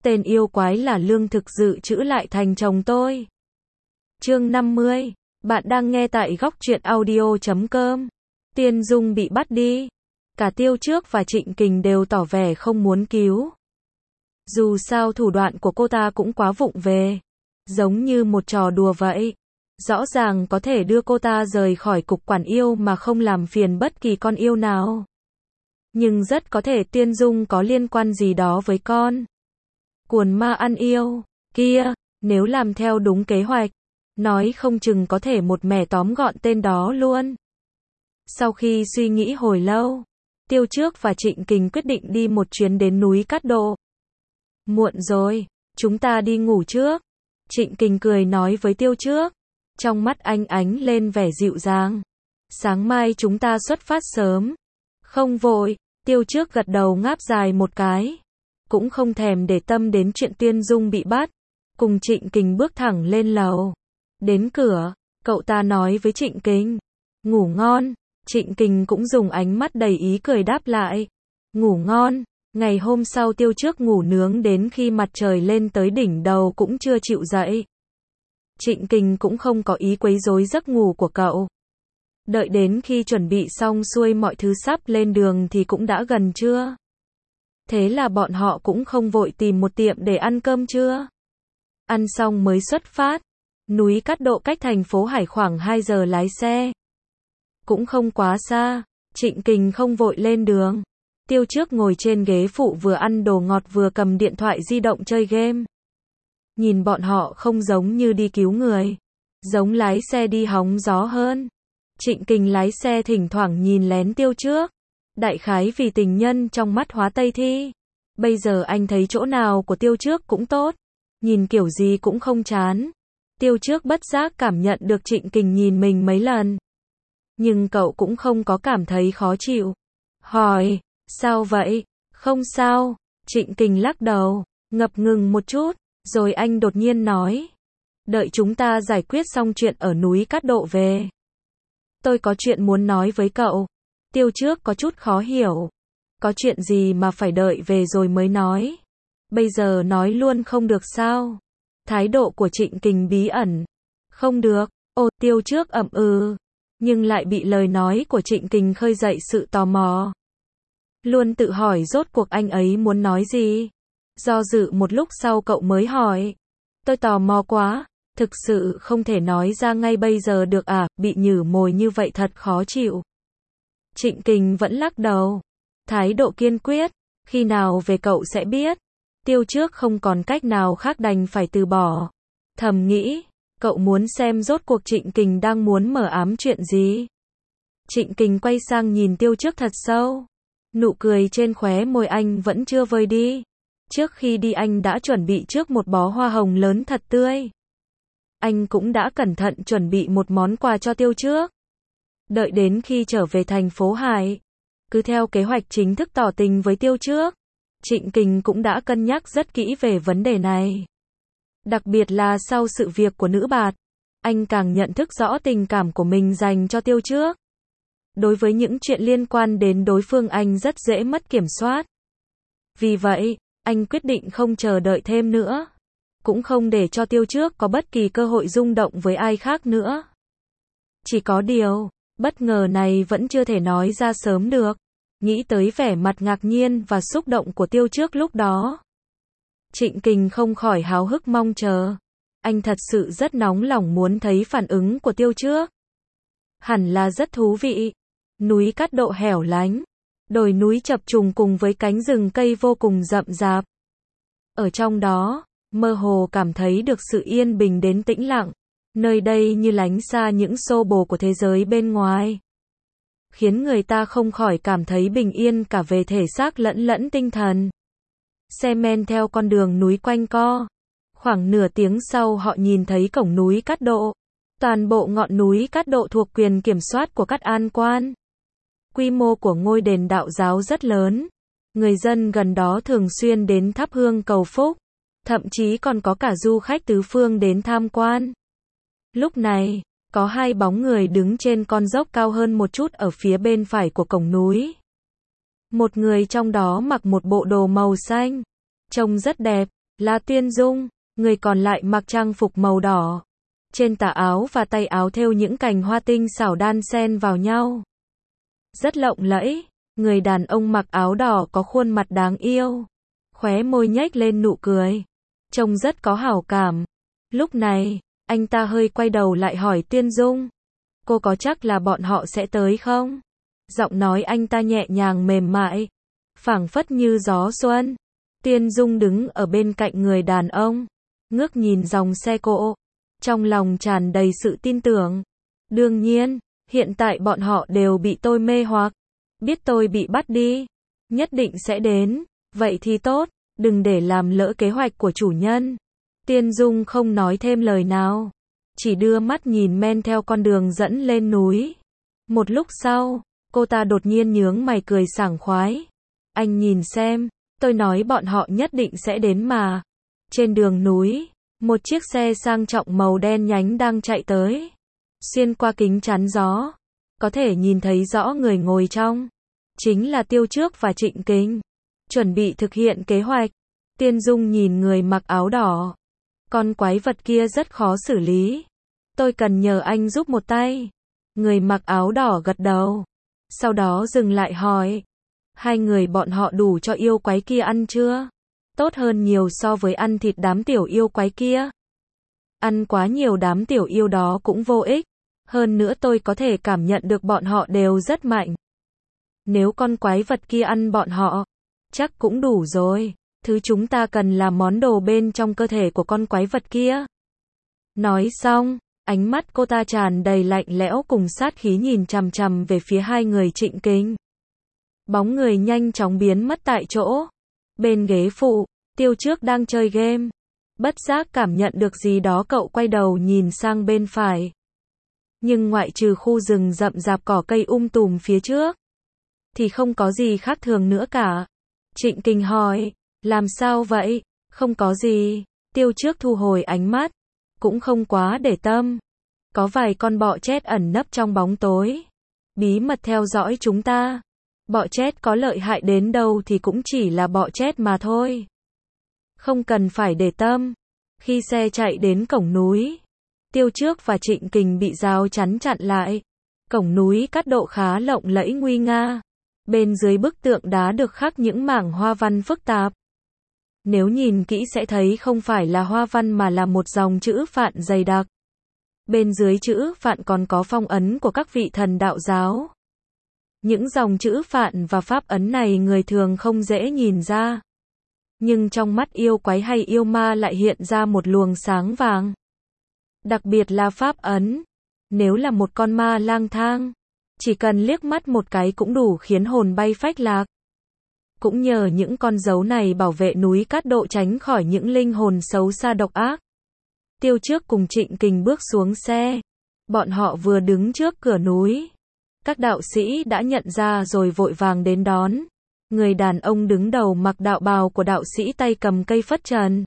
tên yêu quái là lương thực dự trữ lại thành chồng tôi. Chương 50. Bạn đang nghe tại góc truyện audio.com. Tiên Dung bị bắt đi. Cả Tiêu Trước và Trịnh Kình đều tỏ vẻ không muốn cứu. Dù sao thủ đoạn của cô ta cũng quá vụng về. Giống như một trò đùa vậy. Rõ ràng có thể đưa cô ta rời khỏi cục quản yêu mà không làm phiền bất kỳ con yêu nào. Nhưng rất có thể Tiên Dung có liên quan gì đó với con cuồng ma ăn yêu kia, nếu làm theo đúng kế hoạch, nói không chừng có thể một mẻ tóm gọn tên đó luôn. Sau khi suy nghĩ hồi lâu, Tiêu Trước và Trịnh Kình quyết định đi một chuyến đến núi Cát Độ. Muộn rồi, chúng ta đi ngủ trước. Trịnh Kình cười nói với Tiêu Trước. Trong mắt anh ánh lên vẻ dịu dàng. Sáng mai chúng ta xuất phát sớm. Không vội, Tiêu Trước gật đầu ngáp dài một cái. Cũng không thèm để tâm đến chuyện Tiên Dung bị bắt. Cùng Trịnh Kình bước thẳng lên lầu. Đến cửa, cậu ta nói với Trịnh Kình. Ngủ ngon. Trịnh Kình cũng dùng ánh mắt đầy ý cười đáp lại. Ngủ ngon. Ngày hôm sau Tiêu Trước ngủ nướng đến khi mặt trời lên tới đỉnh đầu cũng chưa chịu dậy. Trịnh Kình cũng không có ý quấy rối giấc ngủ của cậu. Đợi đến khi chuẩn bị xong xuôi mọi thứ sắp lên đường thì cũng đã gần trưa. Thế là bọn họ cũng không vội tìm một tiệm để ăn cơm trưa. Ăn xong mới xuất phát. Núi Cát Độ cách thành phố Hải khoảng 2 giờ lái xe. Cũng không quá xa. Trịnh Kình không vội lên đường. Tiêu Trước ngồi trên ghế phụ vừa ăn đồ ngọt vừa cầm điện thoại di động chơi game. Nhìn bọn họ không giống như đi cứu người, giống lái xe đi hóng gió hơn. Trịnh Kình lái xe thỉnh thoảng nhìn lén Tiêu Trước. Đại khái vì tình nhân trong mắt hóa Tây Thi. Bây giờ anh thấy chỗ nào của Tiêu Trước cũng tốt. Nhìn kiểu gì cũng không chán. Tiêu Trước bất giác cảm nhận được Trịnh Kình nhìn mình mấy lần. Nhưng cậu cũng không có cảm thấy khó chịu. Hỏi, sao vậy? Không sao. Trịnh Kình lắc đầu, ngập ngừng một chút. Rồi anh đột nhiên nói. Đợi chúng ta giải quyết xong chuyện ở núi Cát Độ về. Tôi có chuyện muốn nói với cậu. Tiêu Trước có chút khó hiểu. Có chuyện gì mà phải đợi về rồi mới nói? Bây giờ nói luôn không được sao? Thái độ của Trịnh Kình bí ẩn. Không được. Ồ, Tiêu Trước ậm ừ. Nhưng lại bị lời nói của Trịnh Kình khơi dậy sự tò mò. Luôn tự hỏi rốt cuộc anh ấy muốn nói gì. Do dự một lúc sau cậu mới hỏi. Tôi tò mò quá, thực sự không thể nói ra ngay bây giờ được à, bị nhử mồi như vậy thật khó chịu. Trịnh Kình vẫn lắc đầu. Thái độ kiên quyết, khi nào về cậu sẽ biết. Tiêu Trước không còn cách nào khác đành phải từ bỏ. Thầm nghĩ, cậu muốn xem rốt cuộc Trịnh Kình đang muốn mở ám chuyện gì. Trịnh Kình quay sang nhìn Tiêu Trước thật sâu. Nụ cười trên khóe môi anh vẫn chưa vơi đi. Trước khi đi anh đã chuẩn bị trước một bó hoa hồng lớn thật tươi. Anh cũng đã cẩn thận chuẩn bị một món quà cho Tiêu Trước. Đợi đến khi trở về thành phố Hải, cứ theo kế hoạch chính thức tỏ tình với Tiêu Trước. Trịnh Kình cũng đã cân nhắc rất kỹ về vấn đề này. Đặc biệt là sau sự việc của nữ bạt, anh càng nhận thức rõ tình cảm của mình dành cho Tiêu Trước. Đối với những chuyện liên quan đến đối phương anh rất dễ mất kiểm soát. Vì vậy, anh quyết định không chờ đợi thêm nữa. Cũng không để cho Tiêu Trước có bất kỳ cơ hội rung động với ai khác nữa. Chỉ có điều, bất ngờ này vẫn chưa thể nói ra sớm được. Nghĩ tới vẻ mặt ngạc nhiên và xúc động của Tiêu Trước lúc đó. Trịnh Kình không khỏi háo hức mong chờ. Anh thật sự rất nóng lòng muốn thấy phản ứng của Tiêu Trước. Hẳn là rất thú vị. Núi Cát Độ hẻo lánh. Đồi núi chập trùng cùng với cánh rừng cây vô cùng rậm rạp. Ở trong đó, mơ hồ cảm thấy được sự yên bình đến tĩnh lặng. Nơi đây như lánh xa những xô bồ của thế giới bên ngoài. Khiến người ta không khỏi cảm thấy bình yên cả về thể xác lẫn tinh thần. Xe men theo con đường núi quanh co. Khoảng nửa tiếng sau họ nhìn thấy cổng núi Cát Độ. Toàn bộ ngọn núi Cát Độ thuộc quyền kiểm soát của Cát An Quan. Quy mô của ngôi đền đạo giáo rất lớn. Người dân gần đó thường xuyên đến thắp hương cầu phúc. Thậm chí còn có cả du khách tứ phương đến tham quan. Lúc này, có hai bóng người đứng trên con dốc cao hơn một chút ở phía bên phải của cổng núi. Một người trong đó mặc một bộ đồ màu xanh. Trông rất đẹp. là Tuyên Dung, người còn lại mặc trang phục màu đỏ. Trên tà áo và tay áo thêu những cành hoa tinh xảo đan xen vào nhau. Rất lộng lẫy, người đàn ông mặc áo đỏ có khuôn mặt đáng yêu. Khóe môi nhếch lên nụ cười. Trông rất có hảo cảm. Lúc này, anh ta hơi quay đầu lại hỏi Tuyên Dung. Cô có chắc là bọn họ sẽ tới không? Giọng nói anh ta nhẹ nhàng mềm mại, phảng phất như gió xuân. Tuyên Dung đứng ở bên cạnh người đàn ông, ngước nhìn dòng xe cộ, trong lòng tràn đầy sự tin tưởng. Đương nhiên, hiện tại bọn họ đều bị tôi mê hoặc, biết tôi bị bắt đi, nhất định sẽ đến, vậy thì tốt, đừng để làm lỡ kế hoạch của chủ nhân. Tuyên Dung không nói thêm lời nào, chỉ đưa mắt nhìn men theo con đường dẫn lên núi. Một lúc sau, cô ta đột nhiên nhướng mày cười sảng khoái. Anh nhìn xem, tôi nói bọn họ nhất định sẽ đến mà. Trên đường núi, một chiếc xe sang trọng màu đen nhánh đang chạy tới. Xuyên qua kính chắn gió, có thể nhìn thấy rõ người ngồi trong. Chính là Tiêu Trước và Trịnh Kình. Chuẩn bị thực hiện kế hoạch. Tuyên Dung nhìn người mặc áo đỏ. Con quái vật kia rất khó xử lý. Tôi cần nhờ anh giúp một tay. Người mặc áo đỏ gật đầu. Sau đó dừng lại hỏi. Hai người bọn họ đủ cho yêu quái kia ăn chưa? Tốt hơn nhiều so với ăn thịt đám tiểu yêu quái kia. Ăn quá nhiều đám tiểu yêu đó cũng vô ích. Hơn nữa tôi có thể cảm nhận được bọn họ đều rất mạnh. Nếu con quái vật kia ăn bọn họ, chắc cũng đủ rồi. Thứ chúng ta cần là món đồ bên trong cơ thể của con quái vật kia. Nói xong, ánh mắt cô ta tràn đầy lạnh lẽo cùng sát khí nhìn chằm chằm về phía hai người Trịnh Kình. Bóng người nhanh chóng biến mất tại chỗ. Bên ghế phụ, Tiêu Trước đang chơi game. Bất giác cảm nhận được gì đó, cậu quay đầu nhìn sang bên phải. Nhưng ngoại trừ khu rừng rậm rạp cỏ cây tùm phía trước, thì không có gì khác thường nữa cả. Trịnh Kình hỏi, làm sao vậy? Không có gì. Tiêu Trước thu hồi ánh mắt, cũng không quá để tâm. Có vài con bọ chét ẩn nấp trong bóng tối, bí mật theo dõi chúng ta. Bọ chét có lợi hại đến đâu thì cũng chỉ là bọ chét mà thôi. Không cần phải để tâm. Khi xe chạy đến cổng núi, Tiêu Trước và Trịnh Kình bị rào chắn chặn lại. Cổng núi cắt độ khá lộng lẫy nguy nga. Bên dưới bức tượng đá được khắc những mảng hoa văn phức tạp. Nếu nhìn kỹ sẽ thấy không phải là hoa văn mà là một dòng chữ phạn dày đặc. Bên dưới chữ phạn còn có phong ấn của các vị thần đạo giáo. Những dòng chữ phạn và pháp ấn này người thường không dễ nhìn ra. Nhưng trong mắt yêu quái hay yêu ma lại hiện ra một luồng sáng vàng. Đặc biệt là pháp ấn. Nếu là một con ma lang thang, chỉ cần liếc mắt một cái cũng đủ khiến hồn bay phách lạc. Cũng nhờ những con dấu này bảo vệ núi Cát Độ tránh khỏi những linh hồn xấu xa độc ác. Tiêu Trước cùng Trịnh Kình bước xuống xe. Bọn họ vừa đứng trước cửa núi. Các đạo sĩ đã nhận ra rồi vội vàng đến đón. Người đàn ông đứng đầu mặc đạo bào của đạo sĩ, tay cầm cây phất trần.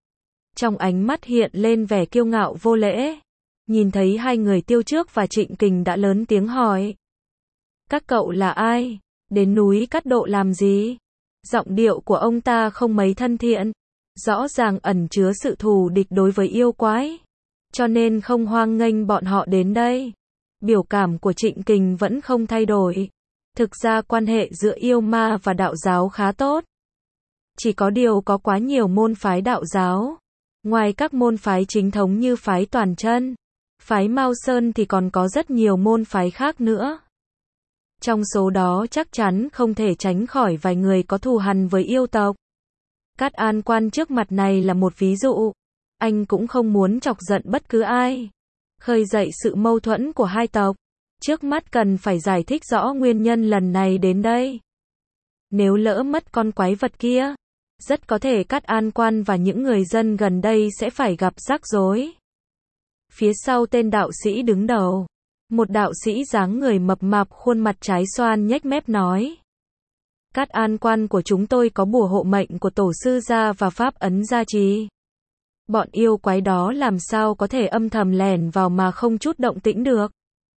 Trong ánh mắt hiện lên vẻ kiêu ngạo vô lễ. Nhìn thấy hai người Tiêu Trước và Trịnh Kình đã lớn tiếng hỏi. Các cậu là ai? Đến núi Cát Độ làm gì? Giọng điệu của ông ta không mấy thân thiện. Rõ ràng ẩn chứa sự thù địch đối với yêu quái. Cho nên không hoan nghênh bọn họ đến đây. Biểu cảm của Trịnh Kình vẫn không thay đổi. Thực ra quan hệ giữa yêu ma và đạo giáo khá tốt. Chỉ có điều có quá nhiều môn phái đạo giáo. Ngoài các môn phái chính thống như phái Toàn Chân, phái Mao Sơn thì còn có rất nhiều môn phái khác nữa. Trong số đó chắc chắn không thể tránh khỏi vài người có thù hằn với yêu tộc. Cát An Quan trước mặt này là một ví dụ. Anh cũng không muốn chọc giận bất cứ ai. Khơi dậy sự mâu thuẫn của hai tộc. Trước mắt cần phải giải thích rõ nguyên nhân lần này đến đây. Nếu lỡ mất con quái vật kia, rất có thể Cát An Quan và những người dân gần đây sẽ phải gặp rắc rối. Phía sau tên đạo sĩ đứng đầu, một đạo sĩ dáng người mập mạp, khuôn mặt trái xoan nhếch mép nói. Cát An Quan của chúng tôi có bùa hộ mệnh của tổ sư gia và pháp ấn gia trì. Bọn yêu quái đó làm sao có thể âm thầm lẻn vào mà không chút động tĩnh được.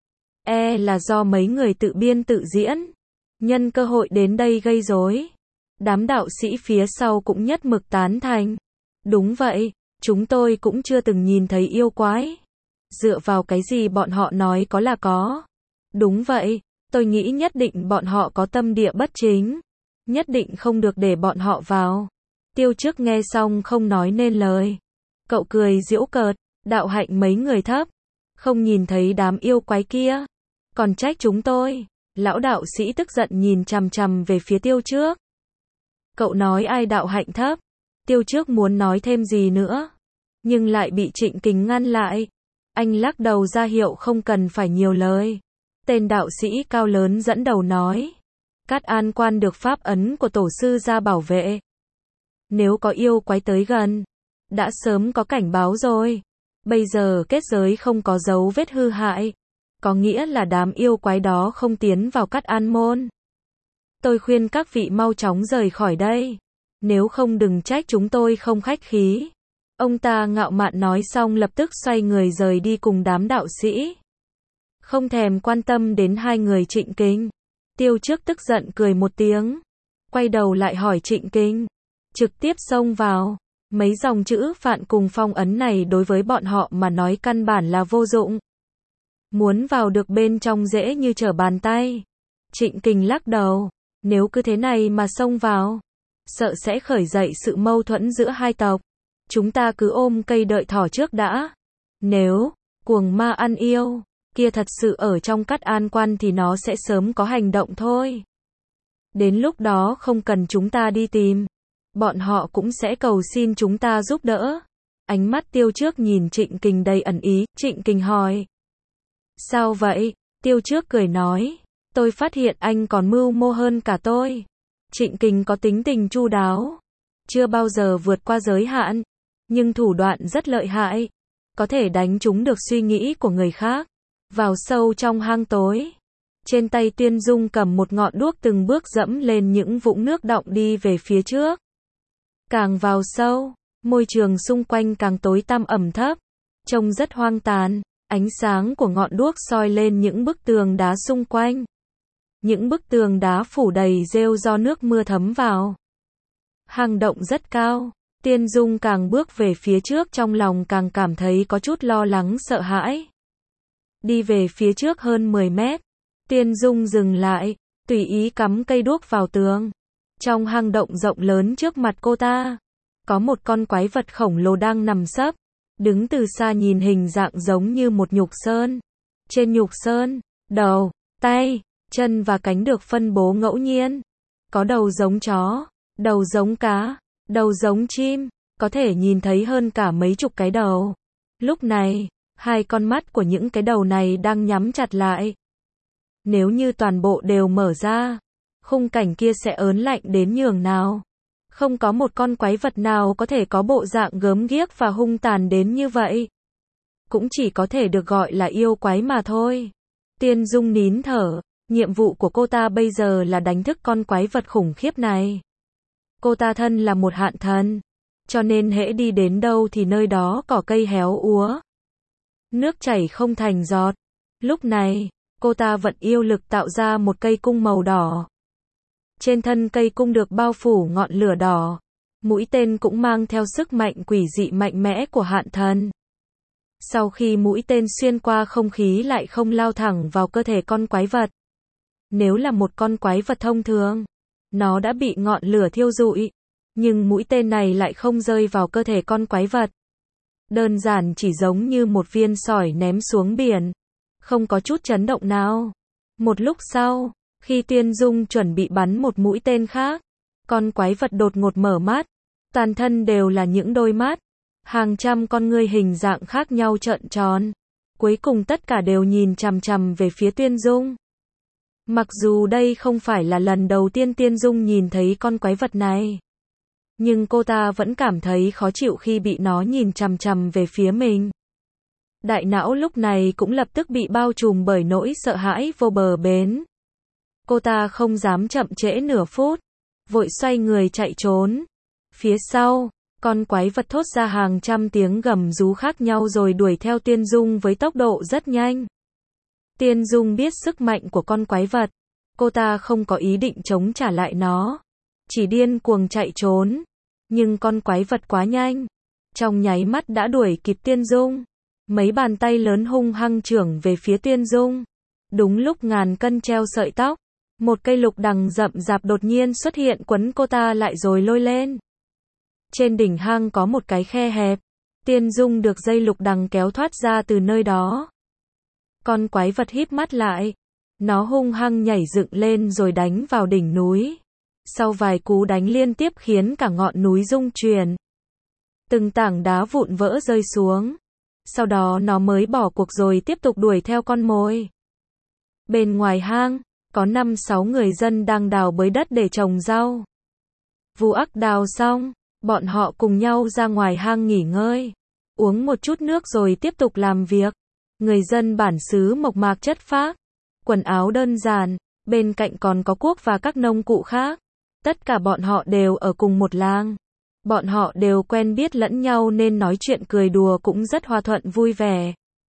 Là do mấy người tự biên tự diễn, nhân cơ hội đến đây gây rối. Đám đạo sĩ phía sau cũng nhất mực tán thành. Đúng vậy, chúng tôi cũng chưa từng nhìn thấy yêu quái. Dựa vào cái gì bọn họ nói có là có? Đúng vậy, tôi nghĩ nhất định bọn họ có tâm địa bất chính. Nhất định không được để bọn họ vào. Tiêu Trước nghe xong không nói nên lời. Cậu cười giễu cợt, đạo hạnh mấy người thấp. Không nhìn thấy đám yêu quái kia. Còn trách chúng tôi. Lão đạo sĩ tức giận nhìn chằm chằm về phía Tiêu Trước. Cậu nói ai đạo hạnh thấp? Tiêu Trước muốn nói thêm gì nữa. Nhưng lại bị Trịnh Kình ngăn lại. Anh lắc đầu ra hiệu không cần phải nhiều lời. Tên đạo sĩ cao lớn dẫn đầu nói. Cát An Quan được pháp ấn của tổ sư ra bảo vệ. Nếu có yêu quái tới gần, đã sớm có cảnh báo rồi. Bây giờ kết giới không có dấu vết hư hại. Có nghĩa là đám yêu quái đó không tiến vào Cát An Môn. Tôi khuyên các vị mau chóng rời khỏi đây. Nếu không đừng trách chúng tôi không khách khí. Ông ta ngạo mạn nói xong lập tức xoay người rời đi cùng đám đạo sĩ. Không thèm quan tâm đến hai người Trịnh Kình. Tiêu Trước tức giận cười một tiếng. Quay đầu lại hỏi Trịnh Kình. Trực tiếp xông vào. Mấy dòng chữ phạn cùng phong ấn này đối với bọn họ mà nói căn bản là vô dụng. Muốn vào được bên trong dễ như trở bàn tay. Trịnh Kình lắc đầu. Nếu cứ thế này mà xông vào, sợ sẽ khởi dậy sự mâu thuẫn giữa hai tộc. Chúng ta cứ ôm cây đợi thỏ trước đã. Nếu cuồng ma ăn yêu kia thật sự ở trong Cát An Quan thì nó sẽ sớm có hành động thôi. Đến lúc đó không cần chúng ta đi tìm, bọn họ cũng sẽ cầu xin chúng ta giúp đỡ. Ánh mắt Tiêu Trước nhìn Trịnh Kình đầy ẩn ý. Trịnh Kình hỏi. Sao vậy? Tiêu Trước cười nói. Tôi phát hiện anh còn mưu mô hơn cả tôi. Trịnh Kình có tính tình chu đáo. Chưa bao giờ vượt qua giới hạn. Nhưng thủ đoạn rất lợi hại. Có thể đánh trúng được suy nghĩ của người khác. Vào sâu trong hang tối. Trên tay Tuyên Dung cầm một ngọn đuốc từng bước dẫm lên những vũng nước đọng đi về phía trước. Càng vào sâu, môi trường xung quanh càng tối tăm ẩm thấp. Trông rất hoang tàn. Ánh sáng của ngọn đuốc soi lên những bức tường đá xung quanh. Những bức tường đá phủ đầy rêu do nước mưa thấm vào. Hang động rất cao. Tiên Dung càng bước về phía trước trong lòng càng cảm thấy có chút lo lắng sợ hãi. Đi về phía trước hơn 10 mét. Tiên Dung dừng lại, tùy ý cắm cây đuốc vào tường. Trong hang động rộng lớn trước mặt cô ta, có một con quái vật khổng lồ đang nằm sấp. Đứng từ xa nhìn hình dạng giống như một nhục sơn. Trên nhục sơn, đầu, tay, chân và cánh được phân bố ngẫu nhiên. Có đầu giống chó, đầu giống cá, đầu giống chim, có thể nhìn thấy hơn cả mấy chục cái đầu. Lúc này, hai con mắt của những cái đầu này đang nhắm chặt lại. Nếu như toàn bộ đều mở ra, khung cảnh kia sẽ ớn lạnh đến nhường nào. Không có một con quái vật nào có thể có bộ dạng gớm ghiếc và hung tàn đến như vậy. Cũng chỉ có thể được gọi là yêu quái mà thôi. Tiên Dung nín thở. Nhiệm vụ của cô ta bây giờ là đánh thức con quái vật khủng khiếp này. Cô ta thân là một hạn thần. Cho nên hễ đi đến đâu thì nơi đó cỏ cây héo úa. Nước chảy không thành giọt. Lúc này, cô ta vận yêu lực tạo ra một cây cung màu đỏ. Trên thân cây cung được bao phủ ngọn lửa đỏ. Mũi tên cũng mang theo sức mạnh quỷ dị mạnh mẽ của hạn thần. Sau khi mũi tên xuyên qua không khí lại không lao thẳng vào cơ thể con quái vật. Nếu là một con quái vật thông thường, nó đã bị ngọn lửa thiêu rụi. Nhưng mũi tên này lại không rơi vào cơ thể con quái vật. Đơn giản chỉ giống như một viên sỏi ném xuống biển. Không có chút chấn động nào. Một lúc sau, khi Tiên Dung chuẩn bị bắn một mũi tên khác, con quái vật đột ngột mở mắt. Toàn thân đều là những đôi mắt. Hàng trăm con ngươi hình dạng khác nhau trợn tròn. Cuối cùng tất cả đều nhìn chằm chằm về phía Tiên Dung. Mặc dù đây không phải là lần đầu tiên Tiên Dung nhìn thấy con quái vật này. Nhưng cô ta vẫn cảm thấy khó chịu khi bị nó nhìn chằm chằm về phía mình. Đại não lúc này cũng lập tức bị bao trùm bởi nỗi sợ hãi vô bờ bến. Cô ta không dám chậm trễ nửa phút. Vội xoay người chạy trốn. Phía sau, con quái vật thốt ra hàng trăm tiếng gầm rú khác nhau rồi đuổi theo Tiên Dung với tốc độ rất nhanh. Tiên Dung biết sức mạnh của con quái vật. Cô ta không có ý định chống trả lại nó. Chỉ điên cuồng chạy trốn. Nhưng con quái vật quá nhanh, trong nháy mắt đã đuổi kịp Tiên Dung. Mấy bàn tay lớn hung hăng chưởng về phía Tiên Dung. Đúng lúc ngàn cân treo sợi tóc, một cây lục đằng rậm rạp đột nhiên xuất hiện quấn cô ta lại rồi lôi lên. Trên đỉnh hang có một cái khe hẹp, Tiên Dung được dây lục đằng kéo thoát ra từ nơi đó. Con quái vật híp mắt lại, nó hung hăng nhảy dựng lên rồi đánh vào đỉnh núi. Sau vài cú đánh liên tiếp khiến cả ngọn núi rung chuyển. Từng tảng đá vụn vỡ rơi xuống. Sau đó nó mới bỏ cuộc rồi tiếp tục đuổi theo con mồi. Bên ngoài hang, có 5-6 người dân đang đào bới đất để trồng rau. Vu Ác đào xong, bọn họ cùng nhau ra ngoài hang nghỉ ngơi, uống một chút nước rồi tiếp tục làm việc. Người dân bản xứ mộc mạc chất phác, quần áo đơn giản, bên cạnh còn có cuốc và các nông cụ khác. Tất cả bọn họ đều ở cùng một làng. Bọn họ đều quen biết lẫn nhau nên nói chuyện cười đùa cũng rất hòa thuận vui vẻ.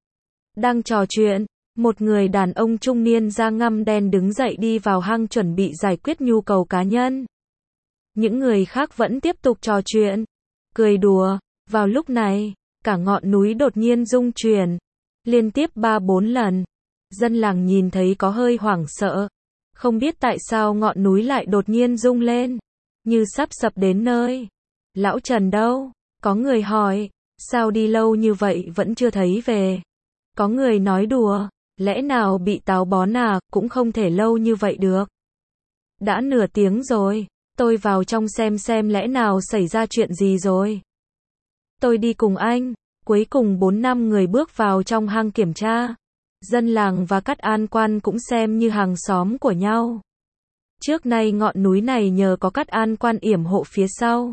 Đang trò chuyện, một người đàn ông trung niên da ngăm đen đứng dậy đi vào hang chuẩn bị giải quyết nhu cầu cá nhân. Những người khác vẫn tiếp tục trò chuyện, cười đùa. Vào lúc này, cả ngọn núi đột nhiên rung chuyển, liên tiếp 3-4 lần. Dân làng nhìn thấy có hơi hoảng sợ. Không biết tại sao ngọn núi lại đột nhiên rung lên, như sắp sập đến nơi. Lão Trần đâu? Có người hỏi, sao đi lâu như vậy vẫn chưa thấy về? Có người nói đùa, lẽ nào bị táo bón à, cũng không thể lâu như vậy được. Đã nửa tiếng rồi, tôi vào trong xem lẽ nào xảy ra chuyện gì rồi. Tôi đi cùng anh, cuối cùng 4-5 người bước vào trong hang kiểm tra. Dân làng và các an quan cũng xem như hàng xóm của nhau. Trước nay ngọn núi này nhờ có các an quan yểm hộ phía sau,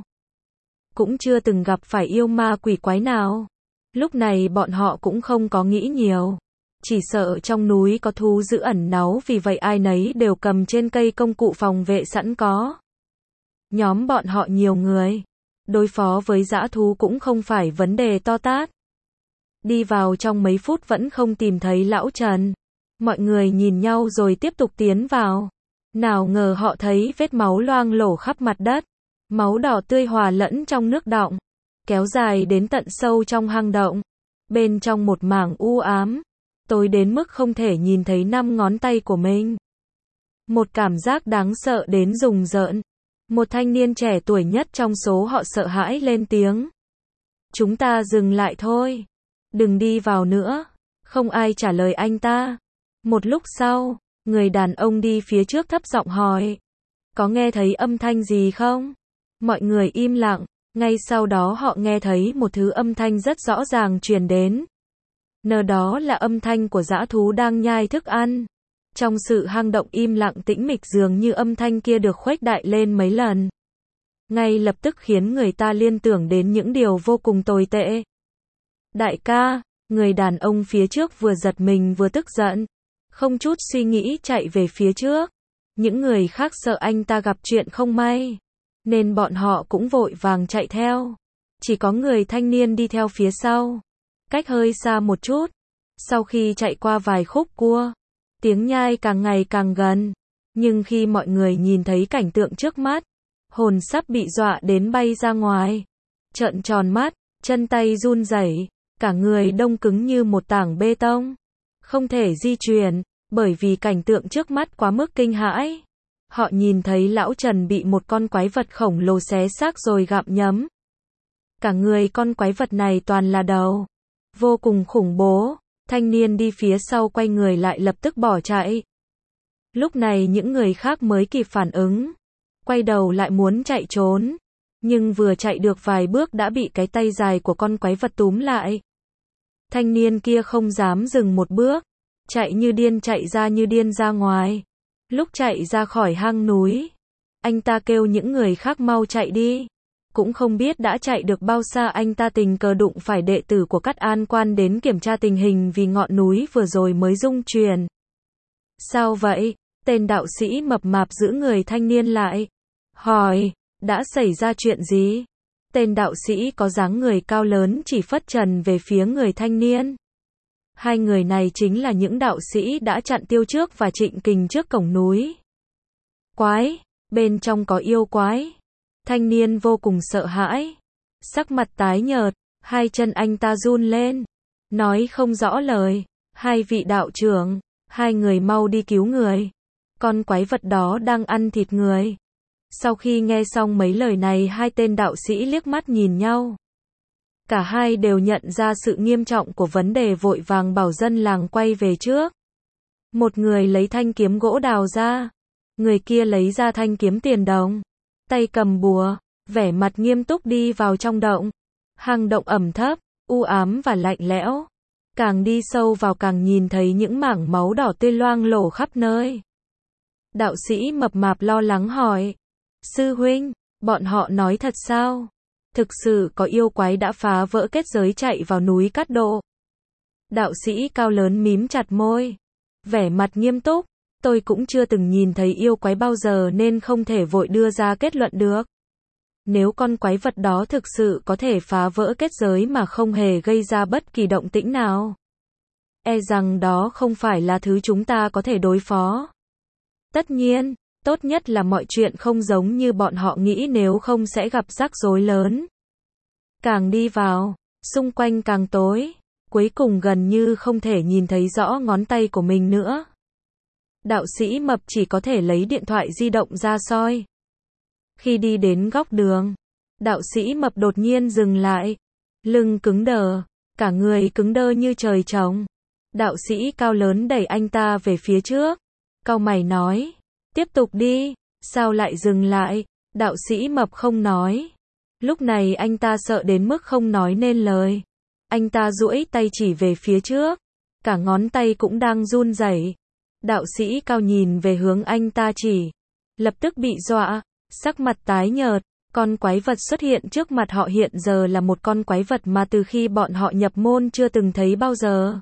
cũng chưa từng gặp phải yêu ma quỷ quái nào. Lúc này bọn họ cũng không có nghĩ nhiều, chỉ sợ trong núi có thú dữ ẩn náu, vì vậy ai nấy đều cầm trên cây công cụ phòng vệ sẵn có. Nhóm bọn họ nhiều người, đối phó với dã thú cũng không phải vấn đề to tát. Đi vào trong mấy phút vẫn không tìm thấy lão Trần. Mọi người nhìn nhau rồi tiếp tục tiến vào. Nào ngờ họ thấy vết máu loang lổ khắp mặt đất. Máu đỏ tươi hòa lẫn trong nước đọng, kéo dài đến tận sâu trong hang động. Bên trong một mảng u ám, tối đến mức không thể nhìn thấy 5 ngón tay của mình. Một cảm giác đáng sợ đến rùng rợn. Một thanh niên trẻ tuổi nhất trong số họ sợ hãi lên tiếng. Chúng ta dừng lại thôi. Đừng đi vào nữa. Không ai trả lời anh ta. Một lúc sau, người đàn ông đi phía trước thấp giọng hỏi. Có nghe thấy âm thanh gì không? Mọi người im lặng. Ngay sau đó họ nghe thấy một thứ âm thanh rất rõ ràng truyền đến. Đó là âm thanh của dã thú đang nhai thức ăn. Trong sự hang động im lặng tĩnh mịch, dường như âm thanh kia được khuếch đại lên mấy lần. Ngay lập tức khiến người ta liên tưởng đến những điều vô cùng tồi tệ. Đại ca, người đàn ông phía trước vừa giật mình vừa tức giận. Không chút suy nghĩ chạy về phía trước. Những người khác sợ anh ta gặp chuyện không may, nên bọn họ cũng vội vàng chạy theo. Chỉ có người thanh niên đi theo phía sau, cách hơi xa một chút. Sau khi chạy qua vài khúc cua, tiếng nhai càng ngày càng gần. Nhưng khi mọi người nhìn thấy cảnh tượng trước mắt, hồn sắp bị dọa đến bay ra ngoài. Trợn tròn mắt, chân tay run rẩy, cả người đông cứng như một tảng bê tông. Không thể di chuyển, bởi vì cảnh tượng trước mắt quá mức kinh hãi. Họ nhìn thấy lão Trần bị một con quái vật khổng lồ xé xác rồi gặm nhấm. Cả người con quái vật này toàn là đầu. Vô cùng khủng bố. Thanh niên đi phía sau quay người lại lập tức bỏ chạy. Lúc này những người khác mới kịp phản ứng. Quay đầu lại muốn chạy trốn. Nhưng vừa chạy được vài bước đã bị cái tay dài của con quái vật túm lại. Thanh niên kia không dám dừng một bước. Chạy như điên ra ngoài. Lúc chạy ra khỏi hang núi, anh ta kêu những người khác mau chạy đi. Cũng không biết đã chạy được bao xa anh ta tình cờ đụng phải đệ tử của các an quan đến kiểm tra tình hình vì ngọn núi vừa rồi mới rung chuyển. Sao vậy? Tên đạo sĩ mập mạp giữ người thanh niên lại. Hỏi, đã xảy ra chuyện gì? Tên đạo sĩ có dáng người cao lớn chỉ phất trần về phía người thanh niên. Hai người này chính là những đạo sĩ đã chặn Tiêu Trước và Trịnh Kình trước cổng núi. Quái, bên trong có yêu quái. Thanh niên vô cùng sợ hãi. Sắc mặt tái nhợt, hai chân anh ta run lên. Nói không rõ lời. Hai vị đạo trưởng, hai người mau đi cứu người. Con quái vật đó đang ăn thịt người. Sau khi nghe xong mấy lời này, hai tên đạo sĩ liếc mắt nhìn nhau. Cả hai đều nhận ra sự nghiêm trọng của vấn đề, vội vàng bảo dân làng quay về trước. Một người lấy thanh kiếm gỗ đào ra. Người kia lấy ra thanh kiếm tiền đồng. Tay cầm bùa, vẻ mặt nghiêm túc đi vào trong động. Hang động ẩm thấp, u ám và lạnh lẽo. Càng đi sâu vào càng nhìn thấy những mảng máu đỏ tươi loang lổ khắp nơi. Đạo sĩ mập mạp lo lắng hỏi. Sư huynh, bọn họ nói thật sao? Thực sự có yêu quái đã phá vỡ kết giới chạy vào núi Cát Độ. Đạo sĩ cao lớn mím chặt môi. Vẻ mặt nghiêm túc. Tôi cũng chưa từng nhìn thấy yêu quái bao giờ nên không thể vội đưa ra kết luận được. Nếu con quái vật đó thực sự có thể phá vỡ kết giới mà không hề gây ra bất kỳ động tĩnh nào, e rằng đó không phải là thứ chúng ta có thể đối phó. Tất nhiên, tốt nhất là mọi chuyện không giống như bọn họ nghĩ, nếu không sẽ gặp rắc rối lớn. Càng đi vào, xung quanh càng tối, cuối cùng gần như không thể nhìn thấy rõ ngón tay của mình nữa. Đạo sĩ mập chỉ có thể lấy điện thoại di động ra soi. Khi đi đến góc đường, đạo sĩ mập đột nhiên dừng lại. Lưng cứng đờ, cả người cứng đơ như trời trồng. Đạo sĩ cao lớn đẩy anh ta về phía trước. Cau mày nói, tiếp tục đi. Sao lại dừng lại? Đạo sĩ mập không nói. Lúc này anh ta sợ đến mức không nói nên lời. Anh ta duỗi tay chỉ về phía trước. Cả ngón tay cũng đang run rẩy. Đạo sĩ cao nhìn về hướng anh ta chỉ. Lập tức bị dọa, sắc mặt tái nhợt. Con quái vật xuất hiện trước mặt họ hiện giờ là một con quái vật mà từ khi bọn họ nhập môn chưa từng thấy bao giờ.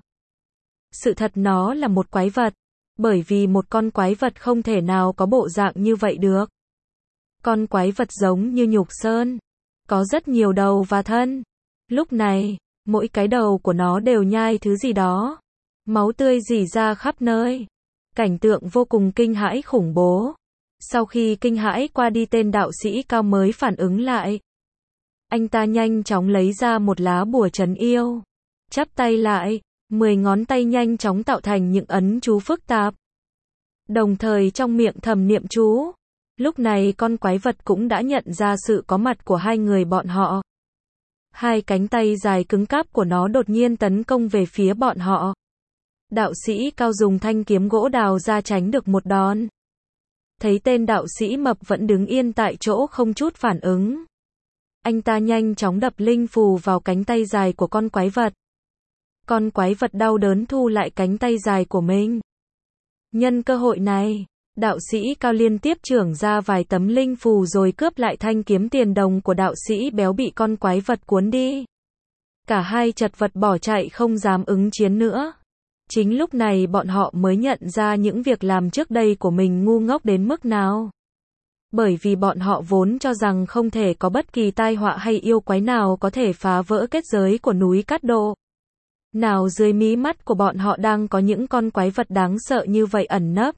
Sự thật nó là một quái vật. Bởi vì một con quái vật không thể nào có bộ dạng như vậy được. Con quái vật giống như nhục sơn. Có rất nhiều đầu và thân. Lúc này, mỗi cái đầu của nó đều nhai thứ gì đó. Máu tươi rỉ ra khắp nơi. Cảnh tượng vô cùng kinh hãi khủng bố. Sau khi kinh hãi qua đi, tên đạo sĩ cao mới phản ứng lại. Anh ta nhanh chóng lấy ra một lá bùa trấn yêu. Chắp tay lại, 10 ngón tay nhanh chóng tạo thành những ấn chú phức tạp. Đồng thời trong miệng thầm niệm chú. Lúc này con quái vật cũng đã nhận ra sự có mặt của hai người bọn họ. Hai cánh tay dài cứng cáp của nó đột nhiên tấn công về phía bọn họ. Đạo sĩ cao dùng thanh kiếm gỗ đào ra tránh được một đòn. Thấy tên đạo sĩ mập vẫn đứng yên tại chỗ không chút phản ứng. Anh ta nhanh chóng đập linh phù vào cánh tay dài của con quái vật. Con quái vật đau đớn thu lại cánh tay dài của mình. Nhân cơ hội này, đạo sĩ cao liên tiếp chưởng ra vài tấm linh phù rồi cướp lại thanh kiếm tiền đồng của đạo sĩ béo bị con quái vật cuốn đi. Cả hai chật vật bỏ chạy không dám ứng chiến nữa. Chính lúc này bọn họ mới nhận ra những việc làm trước đây của mình ngu ngốc đến mức nào. Bởi vì bọn họ vốn cho rằng không thể có bất kỳ tai họa hay yêu quái nào có thể phá vỡ kết giới của núi Cát Độ. Nào dưới mí mắt của bọn họ đang có những con quái vật đáng sợ như vậy ẩn nấp.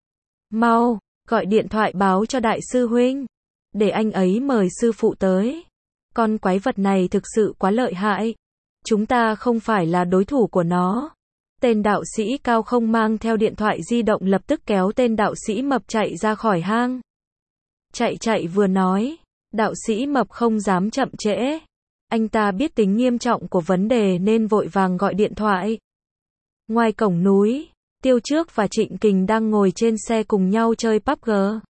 Mau, gọi điện thoại báo cho đại sư huynh. Để anh ấy mời sư phụ tới. Con quái vật này thực sự quá lợi hại. Chúng ta không phải là đối thủ của nó. Tên đạo sĩ cao không mang theo điện thoại di động lập tức kéo tên đạo sĩ mập chạy ra khỏi hang. Chạy vừa nói, đạo sĩ mập không dám chậm trễ. Anh ta biết tính nghiêm trọng của vấn đề nên vội vàng gọi điện thoại. Ngoài cổng núi, Tiêu Trước và Trịnh Kình đang ngồi trên xe cùng nhau chơi PUBG.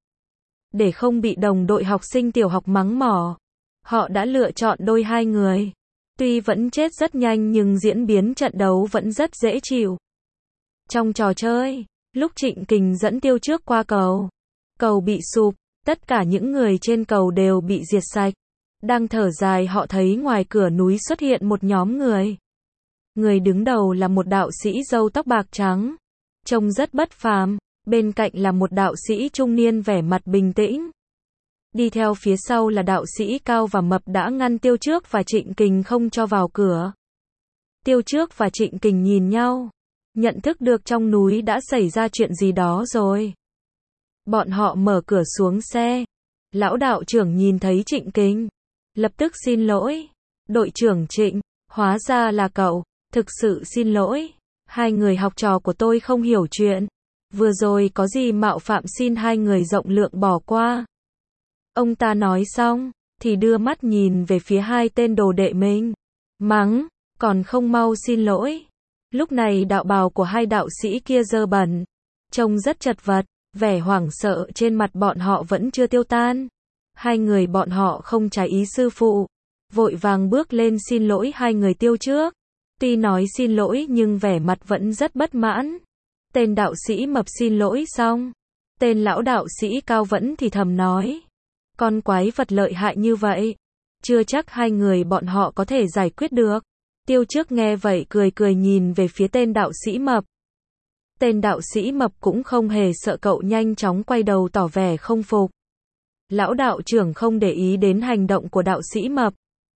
Để không bị đồng đội học sinh tiểu học mắng mỏ, họ đã lựa chọn đôi hai người. Tuy vẫn chết rất nhanh nhưng diễn biến trận đấu vẫn rất dễ chịu. Trong trò chơi, lúc Trịnh Kình dẫn Tiêu Trước qua cầu, cầu bị sụp, tất cả những người trên cầu đều bị diệt sạch. Đang thở dài họ thấy ngoài cửa núi xuất hiện một nhóm người. Người đứng đầu là một đạo sĩ râu tóc bạc trắng, trông rất bất phàm, bên cạnh là một đạo sĩ trung niên vẻ mặt bình tĩnh. Đi theo phía sau là đạo sĩ cao và mập đã ngăn Tiêu Trước và Trịnh Kình không cho vào cửa. Tiêu Trước và Trịnh Kình nhìn nhau, nhận thức được trong núi đã xảy ra chuyện gì đó rồi. Bọn họ mở cửa xuống xe, Lão đạo trưởng nhìn thấy Trịnh Kình, lập tức xin lỗi. Đội trưởng Trịnh, hóa ra là cậu, thực sự xin lỗi. Hai người học trò của tôi không hiểu chuyện. Vừa rồi có gì mạo phạm xin hai người rộng lượng bỏ qua. Ông ta nói xong, thì đưa mắt nhìn về phía hai tên đồ đệ mình. Mắng, còn không mau xin lỗi. Lúc này đạo bào của hai đạo sĩ kia dơ bẩn, trông rất chật vật, vẻ hoảng sợ trên mặt bọn họ vẫn chưa tiêu tan. Hai người bọn họ không trái ý sư phụ, vội vàng bước lên xin lỗi hai người Tiêu trước. Tuy nói xin lỗi nhưng vẻ mặt vẫn rất bất mãn. Tên đạo sĩ mập xin lỗi xong, tên lão đạo sĩ cao vẫn thì thầm nói, con quái vật lợi hại như vậy, chưa chắc hai người bọn họ có thể giải quyết được. Tiêu trước nghe vậy cười cười nhìn về phía tên đạo sĩ mập. Tên đạo sĩ mập cũng không hề sợ cậu, nhanh chóng quay đầu tỏ vẻ không phục. Lão đạo trưởng không để ý đến hành động của đạo sĩ mập,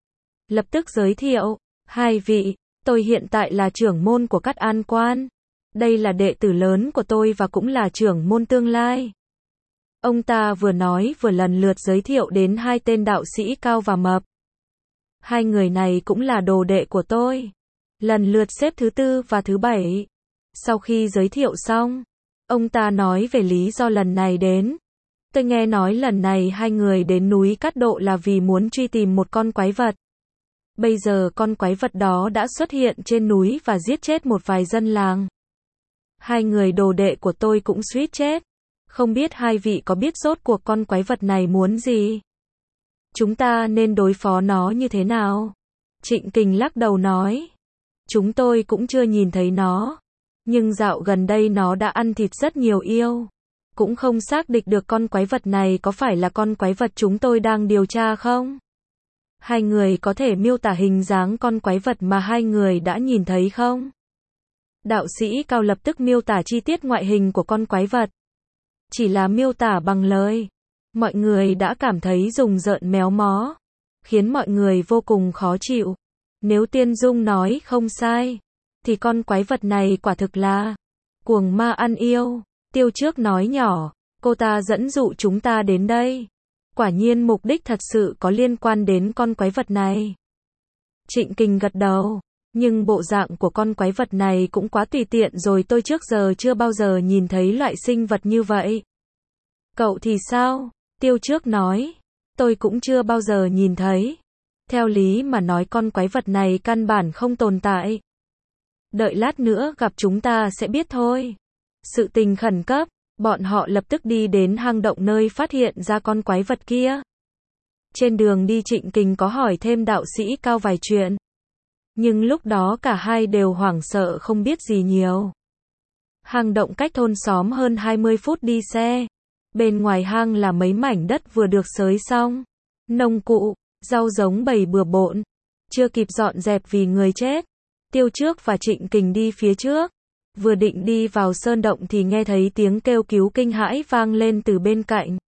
lập tức giới thiệu, hai vị, tôi hiện tại là trưởng môn của Cát An Quan. Đây là đệ tử lớn của tôi và cũng là trưởng môn tương lai. Ông ta vừa nói vừa lần lượt giới thiệu đến hai tên đạo sĩ cao và mập. Hai người này cũng là đồ đệ của tôi, lần lượt xếp thứ 4 và thứ 7. Sau khi giới thiệu xong, ông ta nói về lý do lần này đến. Tôi nghe nói lần này hai người đến núi Cát Độ là vì muốn truy tìm một con quái vật. Bây giờ con quái vật đó đã xuất hiện trên núi và giết chết một vài dân làng. Hai người đồ đệ của tôi cũng suýt chết. Không biết hai vị có biết rốt cuộc con quái vật này muốn gì? Chúng ta nên đối phó nó như thế nào? Trịnh Kình lắc đầu nói. Chúng tôi cũng chưa nhìn thấy nó. Nhưng dạo gần đây nó đã ăn thịt rất nhiều yêu. Cũng không xác định được con quái vật này có phải là con quái vật chúng tôi đang điều tra không? Hai người có thể miêu tả hình dáng con quái vật mà hai người đã nhìn thấy không? Đạo sĩ cao lập tức miêu tả chi tiết ngoại hình của con quái vật. Chỉ là miêu tả bằng lời, mọi người đã cảm thấy rùng rợn méo mó, khiến mọi người vô cùng khó chịu. Nếu Tiên Dung nói không sai, thì con quái vật này quả thực là cuồng ma ăn yêu. Tiêu trước nói nhỏ, cô ta dẫn dụ chúng ta đến đây. Quả nhiên mục đích thật sự có liên quan đến con quái vật này. Trịnh Kình gật đầu, nhưng bộ dạng của con quái vật này cũng quá tùy tiện rồi, tôi trước giờ chưa bao giờ nhìn thấy loại sinh vật như vậy. Cậu thì sao? Tiêu trước nói, tôi cũng chưa bao giờ nhìn thấy. Theo lý mà nói con quái vật này căn bản không tồn tại. Đợi lát nữa gặp chúng ta sẽ biết thôi. Sự tình khẩn cấp, bọn họ lập tức đi đến hang động nơi phát hiện ra con quái vật kia. Trên đường đi Trịnh Kình có hỏi thêm đạo sĩ cao vài chuyện. Nhưng lúc đó cả hai đều hoảng sợ không biết gì nhiều. Hang động cách thôn xóm hơn 20 phút đi xe. Bên ngoài hang là mấy mảnh đất vừa được xới xong. Nông cụ, rau giống bầy bừa bộn. Chưa kịp dọn dẹp vì người chết. Tiêu trước và Trịnh Kình đi phía trước. Vừa định đi vào sơn động thì nghe thấy tiếng kêu cứu kinh hãi vang lên từ bên cạnh.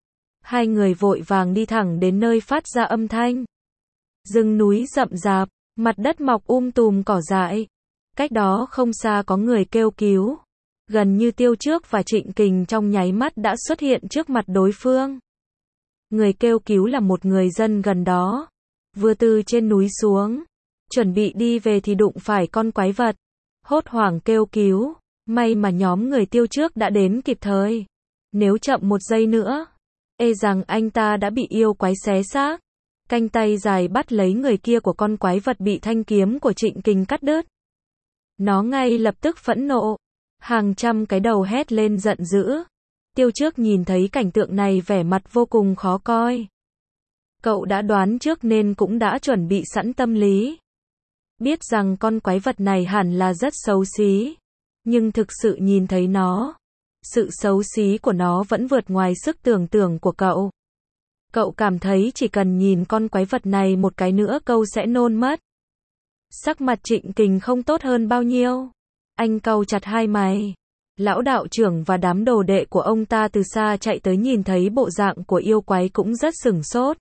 Hai người vội vàng đi thẳng đến nơi phát ra âm thanh. Rừng núi rậm rạp, mặt đất mọc tùm cỏ dại. Cách đó không xa có người kêu cứu. Gần như Tiêu trước và Trịnh Kình trong nháy mắt đã xuất hiện trước mặt đối phương. Người kêu cứu là một người dân gần đó. Vừa từ trên núi xuống, chuẩn bị đi về thì đụng phải con quái vật. Hốt hoảng kêu cứu, may mà nhóm người Tiêu trước đã đến kịp thời. Nếu chậm một giây nữa, e rằng anh ta đã bị yêu quái xé xác. Canh tay dài bắt lấy người kia của con quái vật bị thanh kiếm của Trịnh Kình cắt đứt. Nó ngay lập tức phẫn nộ, hàng trăm cái đầu hét lên giận dữ. Tiêu trước nhìn thấy cảnh tượng này vẻ mặt vô cùng khó coi. Cậu đã đoán trước nên cũng đã chuẩn bị sẵn tâm lý. Biết rằng con quái vật này hẳn là rất xấu xí. Nhưng thực sự nhìn thấy nó, sự xấu xí của nó vẫn vượt ngoài sức tưởng tượng của cậu. Cậu cảm thấy chỉ cần nhìn con quái vật này một cái nữa cậu sẽ nôn mất. Sắc mặt Trịnh Kình không tốt hơn bao nhiêu. Anh cau chặt hai mày. Lão đạo trưởng và đám đồ đệ của ông ta từ xa chạy tới nhìn thấy bộ dạng của yêu quái cũng rất sửng sốt.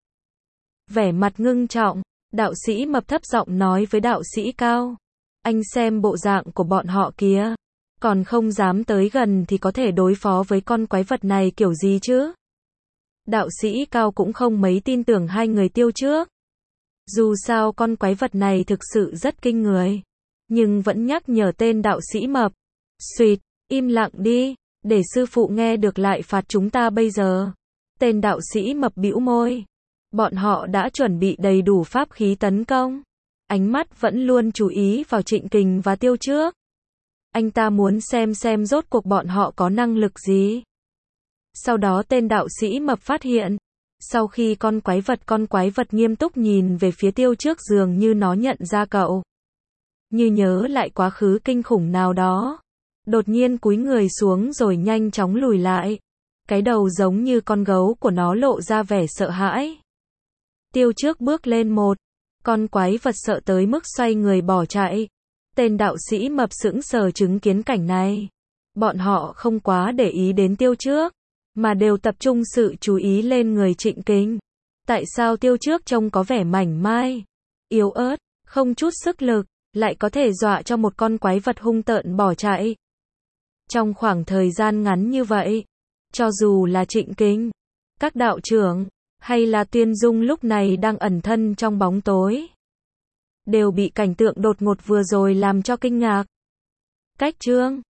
Vẻ mặt ngưng trọng, đạo sĩ mập thấp giọng nói với đạo sĩ cao. Anh xem bộ dạng của bọn họ kìa. Còn không dám tới gần thì có thể đối phó với con quái vật này kiểu gì chứ? Đạo sĩ Cao cũng không mấy tin tưởng hai người Tiêu trước. Dù sao con quái vật này thực sự rất kinh người. Nhưng vẫn nhắc nhở tên đạo sĩ Mập. Xuyệt, im lặng đi, để sư phụ nghe được lại phạt chúng ta bây giờ. Tên đạo sĩ Mập bĩu môi. Bọn họ đã chuẩn bị đầy đủ pháp khí tấn công. Ánh mắt vẫn luôn chú ý vào Trịnh Kình và Tiêu trước. Anh ta muốn xem rốt cuộc bọn họ có năng lực gì. Sau đó tên đạo sĩ Mập phát hiện. Sau khi con quái vật nghiêm túc nhìn về phía Tiêu trước dường như nó nhận ra cậu. Như nhớ lại quá khứ kinh khủng nào đó. Đột nhiên cúi người xuống rồi nhanh chóng lùi lại. Cái đầu giống như con gấu của nó lộ ra vẻ sợ hãi. Tiêu trước bước lên một. Con quái vật sợ tới mức xoay người bỏ chạy. Tên đạo sĩ Mập sững sờ chứng kiến cảnh này. Bọn họ không quá để ý đến Tiêu trước, mà đều tập trung sự chú ý lên người Trịnh Kình. Tại sao Tiêu trước trông có vẻ mảnh mai, yếu ớt, không chút sức lực, lại có thể dọa cho một con quái vật hung tợn bỏ chạy? Trong khoảng thời gian ngắn như vậy, cho dù là Trịnh Kình, các đạo trưởng, hay là Tuyên Dung lúc này đang ẩn thân trong bóng tối, đều bị cảnh tượng đột ngột vừa rồi làm cho kinh ngạc. Cách chương